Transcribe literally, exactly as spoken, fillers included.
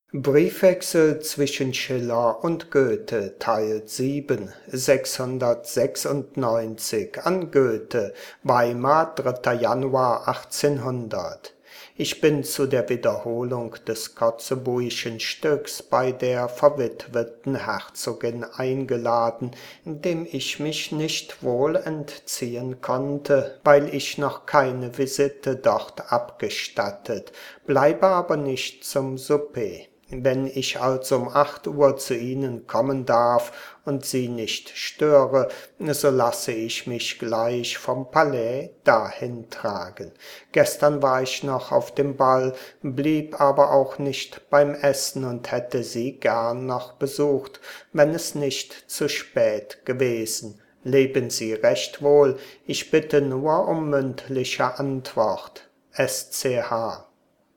Briefwechsel zwischen Schiller und Goethe, Teil sieben, sechshundertsechsundneunzig an Goethe, Weimar, dritter Januar achtzehnhundert. Ich bin zu der Wiederholung des Kotzebueischen Stücks bei der verwitweten Herzogin eingeladen, dem ich mich nicht wohl entziehen konnte, weil ich noch keine Visite dort abgestattet, bleibe aber nicht zum Souper. Wenn ich also um acht Uhr zu Ihnen kommen darf und Sie nicht störe, so lasse ich mich gleich vom Palais dahin tragen. Gestern war ich noch auf dem Ball, blieb aber auch nicht beim Essen und hätte Sie gern noch besucht, wenn es nicht zu spät gewesen. Leben Sie recht wohl, ich bitte nur um mündliche Antwort. S C H